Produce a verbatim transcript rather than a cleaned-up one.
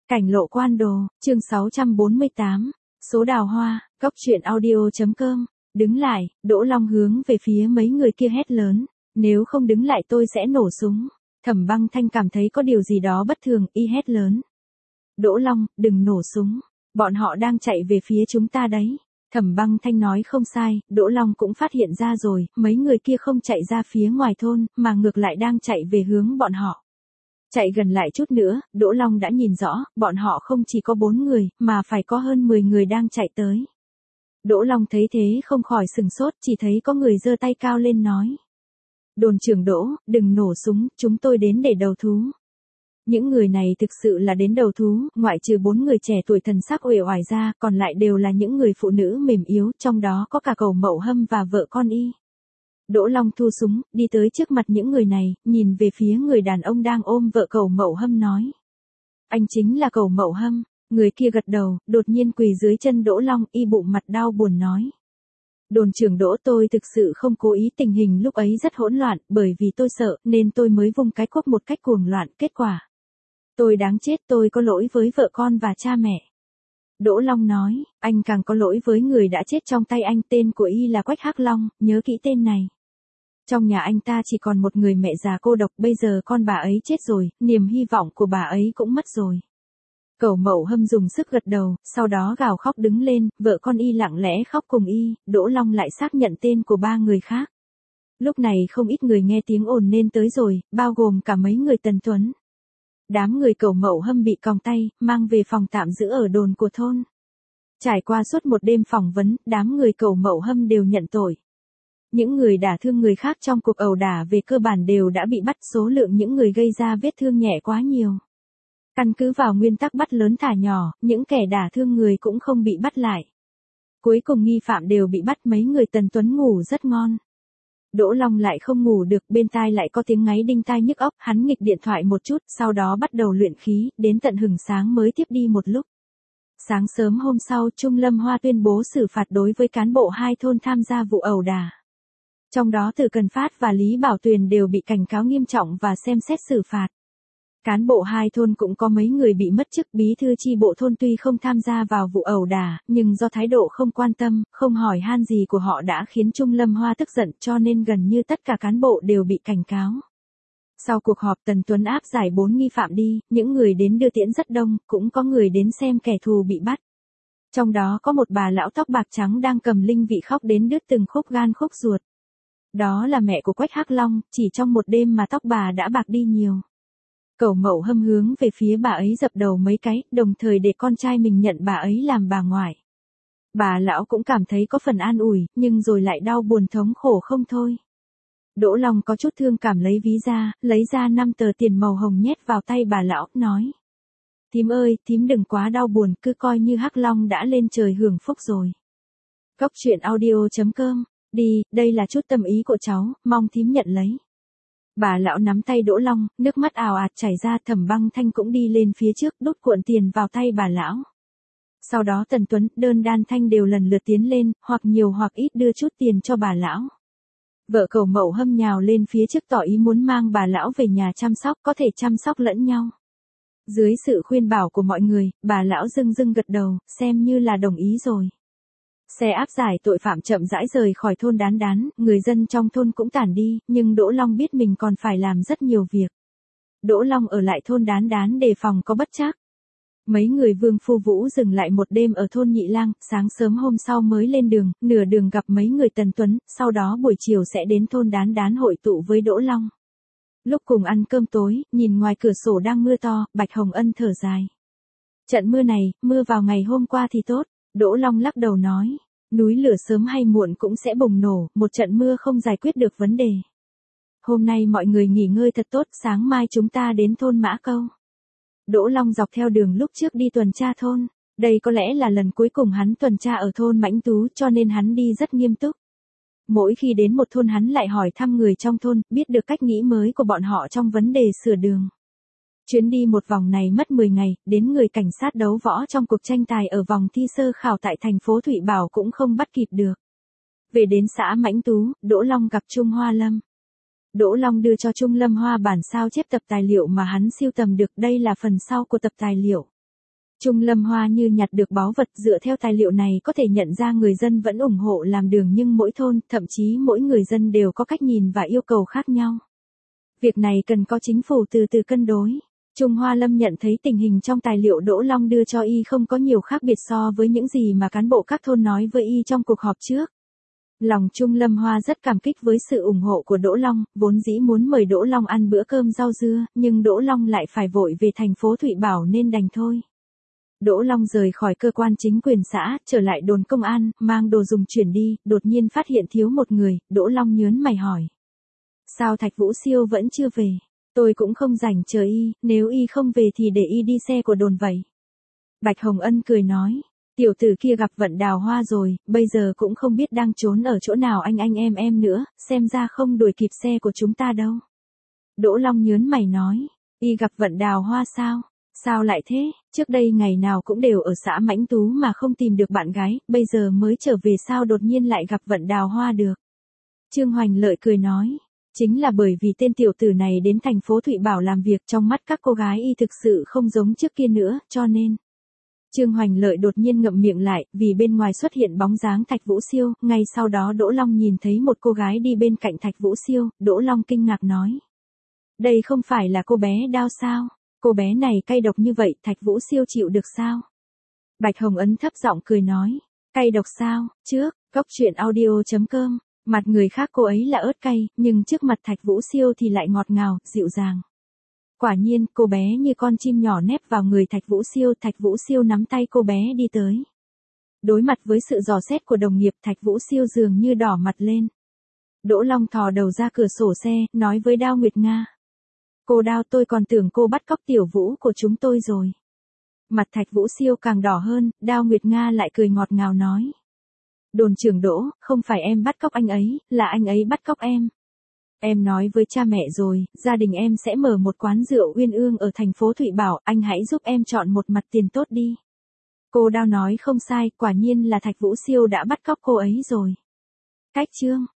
Cảnh lộ quan đồ, chương sáu trăm bốn mươi tám, số đào hoa, góc truyện audio.com, đứng lại, Đỗ Long hướng về phía mấy người kia hét lớn, nếu không đứng lại tôi sẽ nổ súng. Thẩm Băng Thanh cảm thấy có điều gì đó bất thường, y hét lớn. Đỗ Long, đừng nổ súng, bọn họ đang chạy về phía chúng ta đấy. Thẩm Băng Thanh nói không sai, Đỗ Long cũng phát hiện ra rồi, mấy người kia không chạy ra phía ngoài thôn, mà ngược lại đang chạy về hướng bọn họ. Chạy gần lại chút nữa, Đỗ Long đã nhìn rõ, bọn họ không chỉ có bốn người, mà phải có hơn mười người đang chạy tới. Đỗ Long thấy thế không khỏi sừng sốt, chỉ thấy có người giơ tay cao lên nói. Đồn trưởng Đỗ, đừng nổ súng, chúng tôi đến để đầu thú. Những người này thực sự là đến đầu thú, ngoại trừ bốn người trẻ tuổi thần sắc uể oải ra, còn lại đều là những người phụ nữ mềm yếu, trong đó có cả Cầu Mậu Hâm và vợ con y. Đỗ Long thu súng, đi tới trước mặt những người này, nhìn về phía người đàn ông đang ôm vợ Cầu Mậu Hâm nói. Anh chính là Cầu Mậu Hâm. Người kia gật đầu, đột nhiên quỳ dưới chân Đỗ Long, y bụng mặt đau buồn nói. Đồn trưởng Đỗ, tôi thực sự không cố ý, tình hình lúc ấy rất hỗn loạn, bởi vì tôi sợ, nên tôi mới vung cái cuốc một cách cuồng loạn, kết quả. Tôi đáng chết, tôi có lỗi với vợ con và cha mẹ. Đỗ Long nói, anh càng có lỗi với người đã chết trong tay anh, tên của y là Quách Hắc Long, nhớ kỹ tên này. Trong nhà anh ta chỉ còn một người mẹ già cô độc, bây giờ con bà ấy chết rồi, niềm hy vọng của bà ấy cũng mất rồi. Cầu Mậu Hâm dùng sức gật đầu, sau đó gào khóc đứng lên, vợ con y lặng lẽ khóc cùng y, Đỗ Long lại xác nhận tên của ba người khác. Lúc này không ít người nghe tiếng ồn nên tới rồi, bao gồm cả mấy người Tần Tuấn. Đám người Cầu Mậu Hâm bị còng tay, mang về phòng tạm giữ ở đồn của thôn. Trải qua suốt một đêm phỏng vấn, đám người Cầu Mậu Hâm đều nhận tội. Những người đả thương người khác trong cuộc ẩu đả về cơ bản đều đã bị bắt, số lượng những người gây ra vết thương nhẹ quá nhiều. Căn cứ vào nguyên tắc bắt lớn thả nhỏ, những kẻ đả thương người cũng không bị bắt lại. Cuối cùng nghi phạm đều bị bắt, mấy người Tần Tuấn ngủ rất ngon. Đỗ Long lại không ngủ được, bên tai lại có tiếng ngáy đinh tai nhức óc, hắn nghịch điện thoại một chút, sau đó bắt đầu luyện khí, đến tận hửng sáng mới tiếp đi một lúc. Sáng sớm hôm sau, Trung Lâm Hoa tuyên bố xử phạt đối với cán bộ hai thôn tham gia vụ ẩu đả. Trong đó Từ Cần Phát và Lý Bảo Tuyền đều bị cảnh cáo nghiêm trọng và xem xét xử phạt. Cán bộ hai thôn cũng có mấy người bị mất chức, bí thư chi bộ thôn tuy không tham gia vào vụ ẩu đả, nhưng do thái độ không quan tâm, không hỏi han gì của họ đã khiến Trung Lâm Hoa tức giận, cho nên gần như tất cả cán bộ đều bị cảnh cáo. Sau cuộc họp, Tần Tuấn áp giải bốn nghi phạm đi, những người đến đưa tiễn rất đông, cũng có người đến xem kẻ thù bị bắt. Trong đó có một bà lão tóc bạc trắng đang cầm linh vị khóc đến đứt từng khúc gan khúc ruột. Đó là mẹ của Quách Hắc Long, chỉ trong một đêm mà tóc bà đã bạc đi nhiều. Cầu Mậu Hâm hướng về phía bà ấy dập đầu mấy cái, đồng thời để con trai mình nhận bà ấy làm bà ngoại. Bà lão cũng cảm thấy có phần an ủi, nhưng rồi lại đau buồn thống khổ không thôi. Đỗ Long có chút thương cảm lấy ví ra, lấy ra năm tờ tiền màu hồng nhét vào tay bà lão, nói. Thím ơi, thím đừng quá đau buồn, cứ coi như Hắc Long đã lên trời hưởng phúc rồi. Góc truyện audio.com, đi, đây là chút tâm ý của cháu, mong thím nhận lấy. Bà lão nắm tay Đỗ Long, nước mắt ào ạt chảy ra, Thẩm Băng Thanh cũng đi lên phía trước, đút cuộn tiền vào tay bà lão. Sau đó Tần Tuấn, Đơn Đan Thanh đều lần lượt tiến lên, hoặc nhiều hoặc ít đưa chút tiền cho bà lão. Vợ Cầu Mậu Hâm nhào lên phía trước tỏ ý muốn mang bà lão về nhà chăm sóc, có thể chăm sóc lẫn nhau. Dưới sự khuyên bảo của mọi người, bà lão dưng dưng gật đầu, xem như là đồng ý rồi. Xe áp giải tội phạm chậm rãi rời khỏi thôn Đán Đán, người dân trong thôn cũng tản đi, nhưng Đỗ Long biết mình còn phải làm rất nhiều việc. Đỗ Long ở lại thôn Đán Đán đề phòng có bất trắc. Mấy người Vương Phu Vũ dừng lại một đêm ở thôn Nhị Lang, sáng sớm hôm sau mới lên đường, nửa đường gặp mấy người Tần Tuấn, sau đó buổi chiều sẽ đến thôn Đán Đán hội tụ với Đỗ Long. Lúc cùng ăn cơm tối, nhìn ngoài cửa sổ đang mưa to, Bạch Hồng Ân thở dài. Trận mưa này, mưa vào ngày hôm qua thì tốt. Đỗ Long lắc đầu nói, núi lửa sớm hay muộn cũng sẽ bùng nổ, một trận mưa không giải quyết được vấn đề. Hôm nay mọi người nghỉ ngơi thật tốt, sáng mai chúng ta đến thôn Mã Câu. Đỗ Long dọc theo đường lúc trước đi tuần tra thôn, đây có lẽ là lần cuối cùng hắn tuần tra ở thôn Mãnh Tú, cho nên hắn đi rất nghiêm túc. Mỗi khi đến một thôn hắn lại hỏi thăm người trong thôn, biết được cách nghĩ mới của bọn họ trong vấn đề sửa đường. Chuyến đi một vòng này mất mười ngày, đến người cảnh sát đấu võ trong cuộc tranh tài ở vòng thi sơ khảo tại thành phố Thụy Bảo cũng không bắt kịp được. Về đến xã Mãnh Tú, Đỗ Long gặp Trung Hoa Lâm. Đỗ Long đưa cho Trung Lâm Hoa bản sao chép tập tài liệu mà hắn sưu tầm được, đây là phần sau của tập tài liệu. Trung Lâm Hoa như nhặt được báu vật, dựa theo tài liệu này có thể nhận ra người dân vẫn ủng hộ làm đường nhưng mỗi thôn, thậm chí mỗi người dân đều có cách nhìn và yêu cầu khác nhau. Việc này cần có chính phủ từ từ cân đối. Trung Hoa Lâm nhận thấy tình hình trong tài liệu Đỗ Long đưa cho y không có nhiều khác biệt so với những gì mà cán bộ các thôn nói với y trong cuộc họp trước. Lòng Trung Lâm Hoa rất cảm kích với sự ủng hộ của Đỗ Long, vốn dĩ muốn mời Đỗ Long ăn bữa cơm rau dưa, nhưng Đỗ Long lại phải vội về thành phố Thụy Bảo nên đành thôi. Đỗ Long rời khỏi cơ quan chính quyền xã, trở lại đồn công an, mang đồ dùng chuyển đi, đột nhiên phát hiện thiếu một người, Đỗ Long nhớn mày hỏi. Sao Thạch Vũ Siêu vẫn chưa về? Tôi cũng không rảnh chờ y, nếu y không về thì để y đi xe của đồn vậy. Bạch Hồng Ân cười nói, tiểu tử kia gặp vận đào hoa rồi, bây giờ cũng không biết đang trốn ở chỗ nào anh anh em em nữa, xem ra không đuổi kịp xe của chúng ta đâu. Đỗ Long nhớn mày nói, y gặp vận đào hoa sao? Sao lại thế, trước đây ngày nào cũng đều ở xã Mãnh Tú mà không tìm được bạn gái, bây giờ mới trở về sao đột nhiên lại gặp vận đào hoa được. Trương Hoành Lợi cười nói, chính là bởi vì tên tiểu tử này đến thành phố Thụy Bảo làm việc, trong mắt các cô gái y thực sự không giống trước kia nữa, cho nên. Trương Hoành Lợi đột nhiên ngậm miệng lại, vì bên ngoài xuất hiện bóng dáng Thạch Vũ Siêu, ngay sau đó Đỗ Long nhìn thấy một cô gái đi bên cạnh Thạch Vũ Siêu, Đỗ Long kinh ngạc nói. Đây không phải là cô bé Đao sao? Cô bé này cay độc như vậy, Thạch Vũ Siêu chịu được sao? Bạch Hồng Ấn thấp giọng cười nói, cay độc sao? Trước, góc truyện audio chấm com, mặt người khác cô ấy là ớt cay, nhưng trước mặt Thạch Vũ Siêu thì lại ngọt ngào, dịu dàng. Quả nhiên, cô bé như con chim nhỏ nép vào người Thạch Vũ Siêu, Thạch Vũ Siêu nắm tay cô bé đi tới. Đối mặt với sự dò xét của đồng nghiệp, Thạch Vũ Siêu dường như đỏ mặt lên. Đỗ Long thò đầu ra cửa sổ xe, nói với Đao Nguyệt Nga. Cô Đao, tôi còn tưởng cô bắt cóc Tiểu Vũ của chúng tôi rồi. Mặt Thạch Vũ Siêu càng đỏ hơn, Đao Nguyệt Nga lại cười ngọt ngào nói. Đồn trưởng Đỗ, không phải em bắt cóc anh ấy, là anh ấy bắt cóc em. Em nói với cha mẹ rồi, gia đình em sẽ mở một quán rượu uyên ương ở thành phố Thụy Bảo, anh hãy giúp em chọn một mặt tiền tốt đi. Cô Đao nói không sai, quả nhiên là Thạch Vũ Siêu đã bắt cóc cô ấy rồi. Cách chương